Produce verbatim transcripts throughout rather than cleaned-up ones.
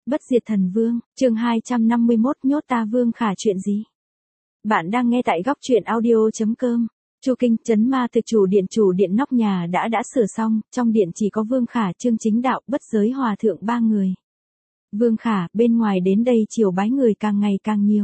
Bất diệt thần vương, chương hai trăm năm mươi mốt nhốt ta Vương Khả chuyện gì? Bạn đang nghe tại góc truyện audio.com. Chu Kinh, trấn ma thực chủ điện chủ điện nóc nhà đã đã sửa xong, trong điện chỉ có Vương Khả, Chương Chính Đạo, Bất Giới Hòa Thượng ba người. Vương Khả, bên ngoài đến đây chiều bái người càng ngày càng nhiều.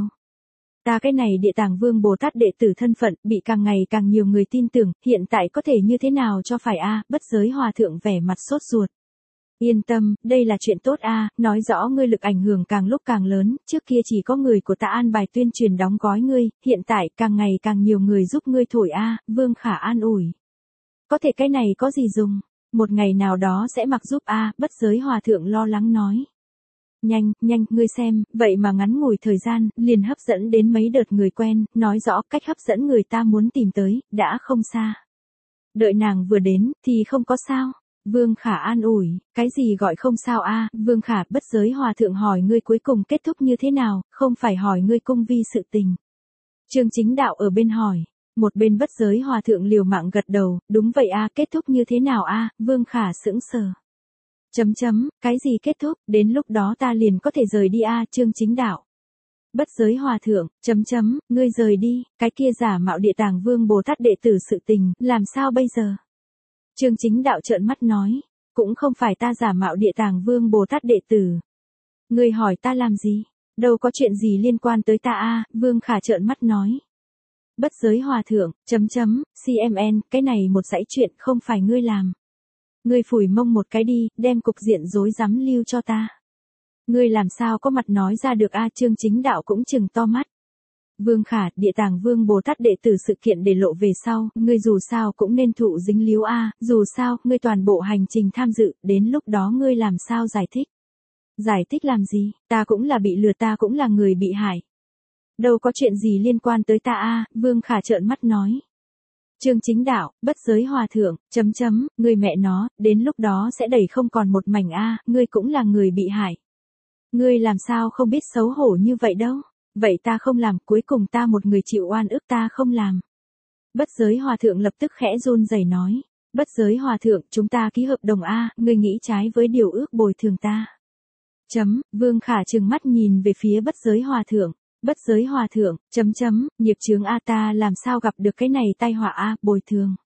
Ta cái này Địa Tạng Vương Bồ Tát đệ tử thân phận, bị càng ngày càng nhiều người tin tưởng, hiện tại có thể như thế nào cho phải a? Bất Giới Hòa Thượng vẻ mặt sốt ruột. Yên tâm, đây là chuyện tốt a, nói rõ ngươi lực ảnh hưởng càng lúc càng lớn, trước kia chỉ có người của ta an bài tuyên truyền đóng gói ngươi, hiện tại càng ngày càng nhiều người giúp ngươi thổi a. Vương Khả an ủi. Có thể cái này có gì dùng, một ngày nào đó sẽ mặc giúp a. Bất Giới Hòa Thượng lo lắng nói. Nhanh, nhanh, ngươi xem, vậy mà ngắn ngủi thời gian, liền hấp dẫn đến mấy đợt người quen, nói rõ cách hấp dẫn người ta muốn tìm tới, đã không xa. Đợi nàng vừa đến, thì không có sao. Vương Khả an ủi, cái gì gọi không sao a? Vương Khả, Bất Giới Hòa Thượng hỏi ngươi cuối cùng kết thúc như thế nào, không phải hỏi ngươi cung vi sự tình. Chương Chính Đạo ở bên hỏi, một bên Bất Giới Hòa Thượng liều mạng gật đầu, đúng vậy a, kết thúc như thế nào a? Vương Khả sững sờ. Chấm chấm, cái gì kết thúc, đến lúc đó ta liền có thể rời đi a. Chương Chính Đạo. Bất Giới Hòa Thượng, chấm chấm, ngươi rời đi, cái kia giả mạo Địa Tạng Vương Bồ Tát đệ tử sự tình, làm sao bây giờ? Chương Chính Đạo trợn mắt nói, cũng không phải ta giả mạo Địa Tạng Vương Bồ Tát đệ tử. Ngươi hỏi ta làm gì? Đâu có chuyện gì liên quan tới ta a? Vương Khả trợn mắt nói. Bất Giới Hòa Thượng, chấm chấm, xê em en, cái này một dãy chuyện không phải ngươi làm. Ngươi phủi mông một cái đi, đem cục diện rối rắm lưu cho ta. Ngươi làm sao có mặt nói ra được a? Chương Chính Đạo cũng chừng to mắt. Vương Khả, Địa Tạng Vương Bồ Tát đệ tử sự kiện để lộ về sau, ngươi dù sao cũng nên thụ dính líu a, dù sao, ngươi toàn bộ hành trình tham dự, đến lúc đó ngươi làm sao giải thích? Giải thích làm gì, ta cũng là bị lừa, ta cũng là người bị hại. Đâu có chuyện gì liên quan tới ta a? Vương Khả trợn mắt nói. Chương Chính Đạo, Bất Giới Hòa Thượng, chấm chấm, ngươi mẹ nó, đến lúc đó sẽ đẩy không còn một mảnh a, ngươi cũng là người bị hại. Ngươi làm sao không biết xấu hổ như vậy đâu? Vậy ta không làm, cuối cùng ta một người chịu oan ức, ta không làm. Bất Giới Hòa Thượng lập tức khẽ run rẩy nói. Bất Giới Hòa Thượng, chúng ta ký hợp đồng a, ngươi nghĩ trái với điều ước bồi thường ta. Chấm, Vương Khả trừng mắt nhìn về phía Bất Giới Hòa Thượng. Bất Giới Hòa Thượng, chấm chấm, nghiệp chướng a, ta làm sao gặp được cái này tai họa a, bồi thường.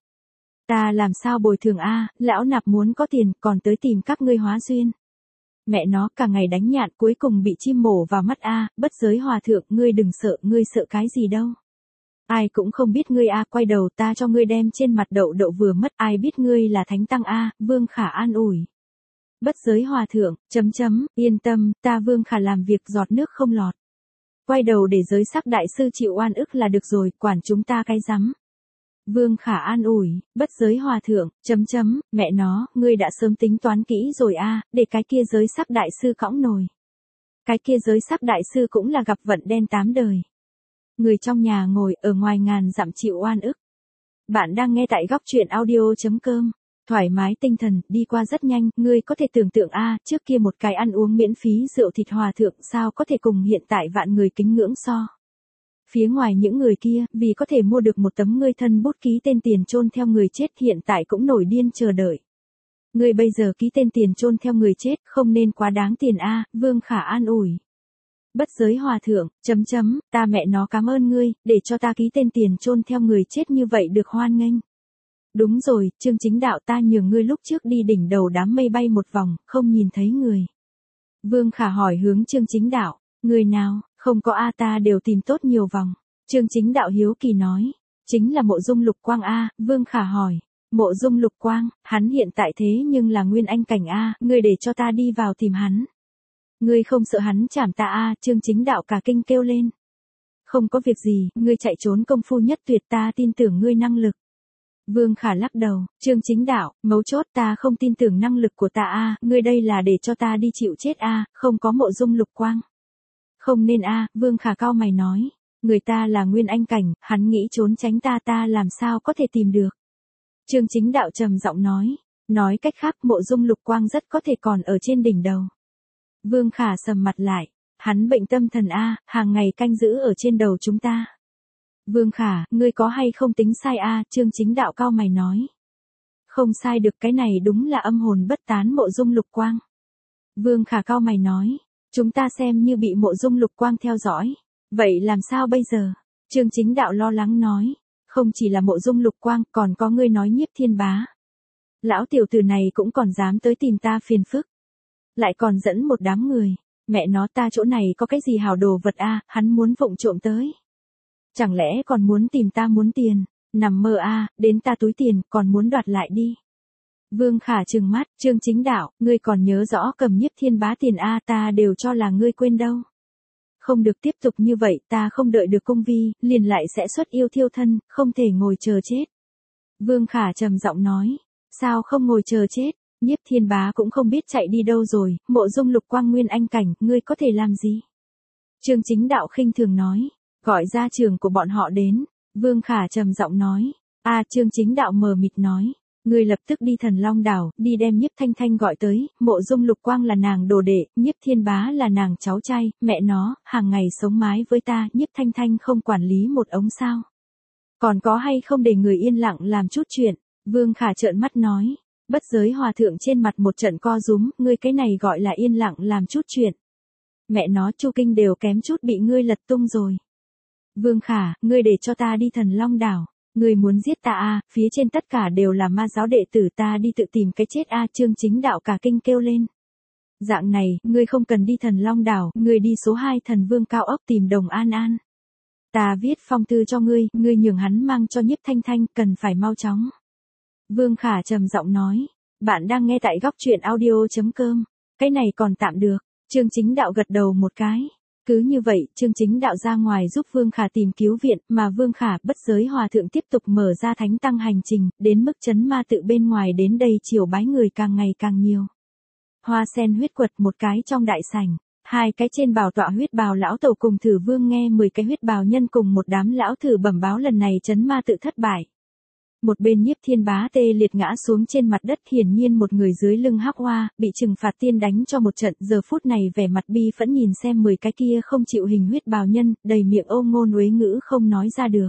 Ta làm sao bồi thường a, lão nạp muốn có tiền, còn tới tìm các ngươi hóa duyên. Mẹ nó cả ngày đánh nhạn cuối cùng bị chim mổ vào mắt a. Bất Giới Hòa Thượng, ngươi đừng sợ, ngươi sợ cái gì đâu. Ai cũng không biết ngươi a, quay đầu ta cho ngươi đem trên mặt đậu đậu vừa mất, ai biết ngươi là thánh tăng a. Vương Khả an ủi. Bất Giới Hòa Thượng, chấm chấm, yên tâm, ta Vương Khả làm việc giọt nước không lọt. Quay đầu để giới sắc đại sư chịu oan ức là được rồi, quản chúng ta cái rắm. Vương Khả an ủi, Bất Giới Hòa Thượng, chấm chấm, mẹ nó, ngươi đã sớm tính toán kỹ rồi a, để cái kia giới sắc đại sư cõng nồi. Cái kia giới sắc đại sư cũng là gặp vận đen tám đời. Người trong nhà ngồi ở ngoài ngàn dặm chịu oan ức. Bạn đang nghe tại góc truyện audio.com. Thoải mái tinh thần, đi qua rất nhanh, ngươi có thể tưởng tượng a, trước kia một cái ăn uống miễn phí rượu thịt hòa thượng sao có thể cùng hiện tại vạn người kính ngưỡng so. Phía ngoài những người kia, vì có thể mua được một tấm ngươi thân bút ký tên tiền chôn theo người chết hiện tại cũng nổi điên chờ đợi. Ngươi bây giờ ký tên tiền chôn theo người chết không nên quá đáng tiền a. Vương Khả an ủi. Bất Giới Hòa Thượng, chấm chấm, ta mẹ nó cảm ơn ngươi, để cho ta ký tên tiền chôn theo người chết như vậy được hoan nghênh. Đúng rồi, Chương Chính Đạo, ta nhường ngươi lúc trước đi đỉnh đầu đám mây bay một vòng, không nhìn thấy người. Vương Khả hỏi hướng Chương Chính Đạo, người nào, không có a, ta đều tìm tốt nhiều vòng. Chương Chính Đạo hiếu kỳ nói, chính là Mộ Dung Lục Quang a. Vương Khả hỏi, Mộ Dung Lục Quang, hắn hiện tại thế nhưng là nguyên anh cảnh a, ngươi để cho ta đi vào tìm hắn. Ngươi không sợ hắn chảm ta a? Chương Chính Đạo cả kinh kêu lên. Không có việc gì, ngươi chạy trốn công phu nhất tuyệt, ta tin tưởng ngươi năng lực. Vương Khả lắc đầu, Chương Chính Đạo, mấu chốt ta không tin tưởng năng lực của ta a, ngươi đây là để cho ta đi chịu chết a, không có Mộ Dung Lục Quang. Không nên a, Vương Khả cau mày nói, người ta là nguyên anh cảnh, hắn nghĩ trốn tránh ta, ta làm sao có thể tìm được. Chương Chính Đạo trầm giọng nói, nói cách khác Mộ Dung Lục Quang rất có thể còn ở trên đỉnh đầu. Vương Khả sầm mặt lại, hắn bệnh tâm thần a, hàng ngày canh giữ ở trên đầu chúng ta. Vương Khả, ngươi có hay không tính sai a? Chương Chính Đạo cau mày nói. Không sai được, cái này đúng là âm hồn bất tán Mộ Dung Lục Quang. Vương Khả cau mày nói, Chúng ta xem như bị Mộ Dung Lục Quang theo dõi. Vậy làm sao bây giờ? Trương Chính Đạo lo lắng nói. Không chỉ là Mộ Dung Lục Quang, còn có ngươi nói Nhiếp Thiên Bá. Lão tiểu tử này cũng còn dám tới tìm ta phiền phức. Lại còn dẫn một đám người. Mẹ nó, ta chỗ này có cái gì hào đồ vật a, hắn muốn vụng trộm tới. Chẳng lẽ còn muốn tìm ta muốn tiền, nằm mơ a, đến ta túi tiền, còn muốn đoạt lại đi. Vương Khả trừng mắt, Trương Chính Đạo, ngươi còn nhớ rõ cầm Nhiếp Thiên Bá tiền a, ta đều cho là ngươi quên đâu. Không được tiếp tục như vậy, ta không đợi được cung vi, liền lại sẽ xuất yêu thiêu thân, không thể ngồi chờ chết. Vương Khả trầm giọng nói, sao không ngồi chờ chết, Nhiếp Thiên Bá cũng không biết chạy đi đâu rồi, Mộ Dung Lục Quang nguyên anh cảnh, ngươi có thể làm gì? Trương Chính Đạo khinh thường nói, gọi ra trường của bọn họ đến. Vương Khả trầm giọng nói, a Trương Chính Đạo mờ mịt nói, ngươi lập tức đi Thần Long Đảo, đi đem Nhiếp Thanh Thanh gọi tới, Mộ Dung Lục Quang là nàng đồ đệ, Nhiếp Thiên Bá là nàng cháu trai, mẹ nó, hàng ngày sống mái với ta, Nhiếp Thanh Thanh không quản lý một ống sao? Còn có hay không để người yên lặng làm chút chuyện? Vương Khả trợn mắt nói, Bất Giới Hòa Thượng trên mặt một trận co rúm, ngươi cái này gọi là yên lặng làm chút chuyện. Mẹ nó, Chu Kinh đều kém chút bị ngươi lật tung rồi. Vương Khả, ngươi để cho ta đi Thần Long Đảo, ngươi muốn giết ta à, phía trên tất cả đều là ma giáo đệ tử, ta đi tự tìm cái chết a, Trương Chính Đạo cả kinh kêu lên. Dạng này, ngươi không cần đi Thần Long Đảo, ngươi đi số hai Thần Vương cao ốc tìm Đồng An An. Ta viết phong thư cho ngươi, ngươi nhường hắn mang cho Nhiếp Thanh Thanh, cần phải mau chóng. Vương Khả trầm giọng nói, bạn đang nghe tại góc truyện audio chấm com, cái này còn tạm được. Trương Chính Đạo gật đầu một cái. Cứ như vậy, Trương Chính Đạo ra ngoài giúp Vương Khả tìm cứu viện, mà Vương Khả, Bất Giới Hòa Thượng tiếp tục mở ra thánh tăng hành trình, đến mức chấn ma tự bên ngoài đến đây chiều bái người càng ngày càng nhiều. Hoa sen huyết quật một cái trong đại sảnh, hai cái trên bào tọa huyết bào lão tổ cùng Thử Vương nghe mười cái huyết bào nhân cùng một đám lão thử bẩm báo lần này chấn ma tự thất bại. Một bên Nhiếp Thiên Bá tê liệt ngã xuống trên mặt đất, hiển nhiên một người dưới lưng hắc hoa, bị trừng phạt tiên đánh cho một trận, giờ phút này vẻ mặt bi phẫn nhìn xem mười cái kia không chịu hình huyết bào nhân, đầy miệng ô ngôn uế ngữ không nói ra được.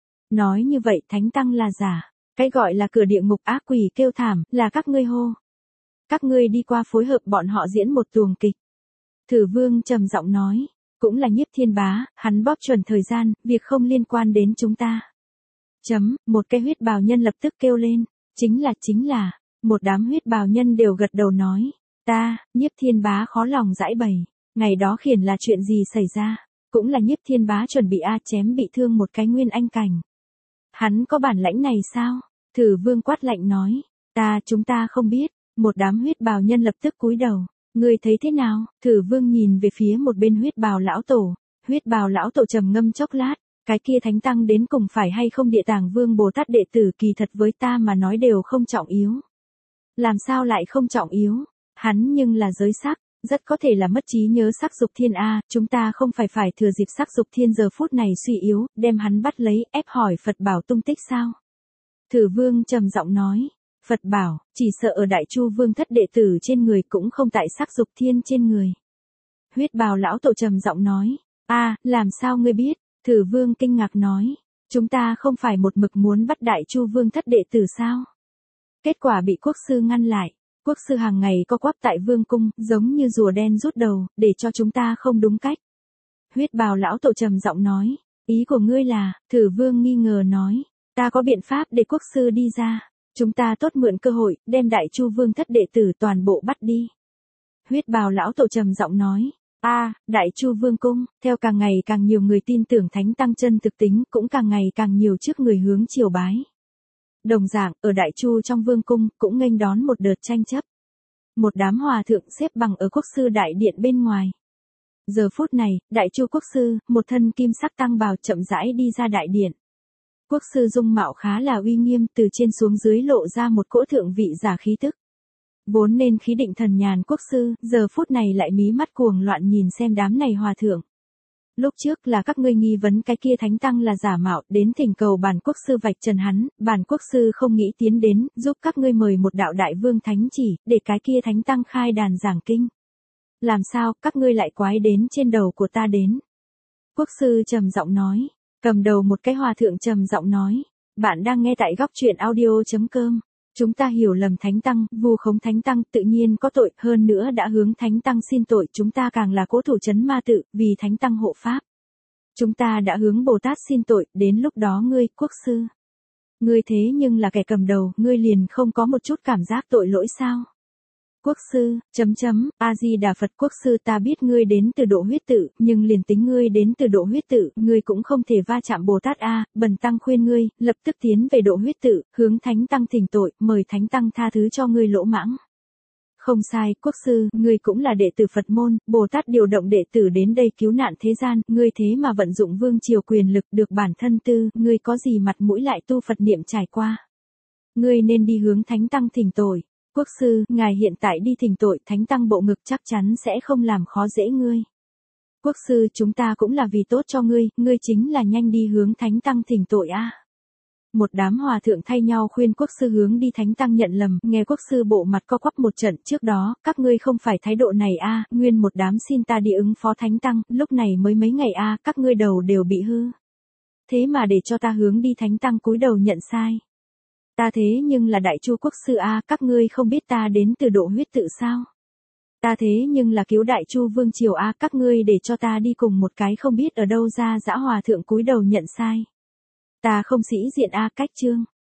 Nói như vậy thánh tăng là giả, cái gọi là cửa địa ngục ác quỷ kêu thảm, là các ngươi hô. Các ngươi đi qua phối hợp bọn họ diễn một tuồng kịch. Thử Vương trầm giọng nói, cũng là Nhiếp Thiên Bá, hắn bóp chuẩn thời gian, việc không liên quan đến chúng ta. Chấm, một cái huyết bào nhân lập tức kêu lên, chính là chính là, một đám huyết bào nhân đều gật đầu nói, ta, Nhiếp Thiên Bá khó lòng giải bày, ngày đó khiển là chuyện gì xảy ra, cũng là Nhiếp Thiên Bá chuẩn bị a chém bị thương một cái nguyên anh cảnh. Hắn có bản lãnh này sao? Thử Vương quát lạnh nói, ta chúng ta không biết, một đám huyết bào nhân lập tức cúi đầu, ngươi thấy thế nào? Thử Vương nhìn về phía một bên huyết bào lão tổ, huyết bào lão tổ trầm ngâm chốc lát. Cái kia thánh tăng đến cùng phải hay không Địa Tàng Vương Bồ Tát đệ tử kỳ thật với ta mà nói đều không trọng yếu. Làm sao lại không trọng yếu? Hắn nhưng là giới sắc, rất có thể là mất trí nhớ sắc dục thiên a, chúng ta không phải phải thừa dịp sắc dục thiên giờ phút này suy yếu, đem hắn bắt lấy, ép hỏi Phật bảo tung tích sao? Thử Vương trầm giọng nói, Phật bảo, chỉ sợ ở Đại Chu Vương thất đệ tử trên người cũng không tại sắc dục thiên trên người. Huyết bào lão tổ trầm giọng nói, a, làm sao ngươi biết? Thử Vương kinh ngạc nói, chúng ta không phải một mực muốn bắt Đại Chu Vương thất đệ tử sao? Kết quả bị quốc sư ngăn lại, quốc sư hàng ngày co quắp tại vương cung, giống như rùa đen rút đầu, để cho chúng ta không đúng cách. Huyết bào lão tổ trầm giọng nói, ý của ngươi là, Thử Vương nghi ngờ nói, ta có biện pháp để quốc sư đi ra, chúng ta tốt mượn cơ hội, đem Đại Chu Vương thất đệ tử toàn bộ bắt đi. Huyết bào lão tổ trầm giọng nói, a, à, Đại Chu Vương cung, theo càng ngày càng nhiều người tin tưởng thánh tăng chân thực tính, cũng càng ngày càng nhiều trước người hướng triều bái. Đồng dạng, ở Đại Chu trong vương cung, cũng nghênh đón một đợt tranh chấp. Một đám hòa thượng xếp bằng ở quốc sư đại điện bên ngoài. Giờ phút này, Đại Chu quốc sư, một thân kim sắc tăng bào chậm rãi đi ra đại điện. Quốc sư dung mạo khá là uy nghiêm, từ trên xuống dưới lộ ra một cỗ thượng vị giả khí tức. Vốn nên khí định thần nhàn quốc sư, giờ phút này lại mí mắt cuồng loạn nhìn xem đám này hòa thượng. Lúc trước là các ngươi nghi vấn cái kia thánh tăng là giả mạo, đến thỉnh cầu bản quốc sư vạch trần hắn, bản quốc sư không nghĩ tiến đến, giúp các ngươi mời một đạo đại vương thánh chỉ, để cái kia thánh tăng khai đàn giảng kinh. Làm sao, các ngươi lại quái đến trên đầu của ta đến? Quốc sư trầm giọng nói, cầm đầu một cái hòa thượng trầm giọng nói, bạn đang nghe tại góc truyện audio chấm com. Chúng ta hiểu lầm thánh tăng, vu khống thánh tăng, tự nhiên có tội, hơn nữa đã hướng thánh tăng xin tội, chúng ta càng là cố thủ trấn ma tự, vì thánh tăng hộ pháp. Chúng ta đã hướng Bồ Tát xin tội, đến lúc đó ngươi, quốc sư. Ngươi thế nhưng là kẻ cầm đầu, ngươi liền không có một chút cảm giác tội lỗi sao? Quốc sư, chấm chấm, A-di-đà Phật, quốc sư, ta biết ngươi đến từ độ huyết tự, nhưng liền tính ngươi đến từ độ huyết tự, ngươi cũng không thể va chạm Bồ Tát a, bần tăng khuyên ngươi, lập tức tiến về độ huyết tự, hướng thánh tăng thỉnh tội, mời thánh tăng tha thứ cho ngươi lỗ mãng. Không sai, quốc sư, ngươi cũng là đệ tử Phật môn, Bồ Tát điều động đệ tử đến đây cứu nạn thế gian, ngươi thế mà vận dụng vương triều quyền lực được bản thân tư, ngươi có gì mặt mũi lại tu Phật niệm trải qua. Ngươi nên đi hướng thánh tăng thỉnh tội. Quốc sư, ngài hiện tại đi thỉnh tội, thánh tăng bộ ngực chắc chắn sẽ không làm khó dễ ngươi. Quốc sư, chúng ta cũng là vì tốt cho ngươi, ngươi chính là nhanh đi hướng thánh tăng thỉnh tội a. Một đám hòa thượng thay nhau khuyên quốc sư hướng đi thánh tăng nhận lầm, nghe quốc sư bộ mặt co quắp một trận, trước đó, các ngươi không phải thái độ này a, nguyên một đám xin ta đi ứng phó thánh tăng, lúc này mới mấy ngày a, các ngươi đầu đều bị hư. Thế mà để cho ta hướng đi thánh tăng cúi đầu nhận sai. Ta thế nhưng là đại chu quốc sư a, các ngươi không biết ta đến từ độ huyết tự sao? Ta thế nhưng là cứu đại chu vương triều a, các ngươi để cho ta đi cùng một cái không biết ở đâu ra dã hòa thượng cúi đầu nhận sai. Ta không sĩ diện a, cách chương.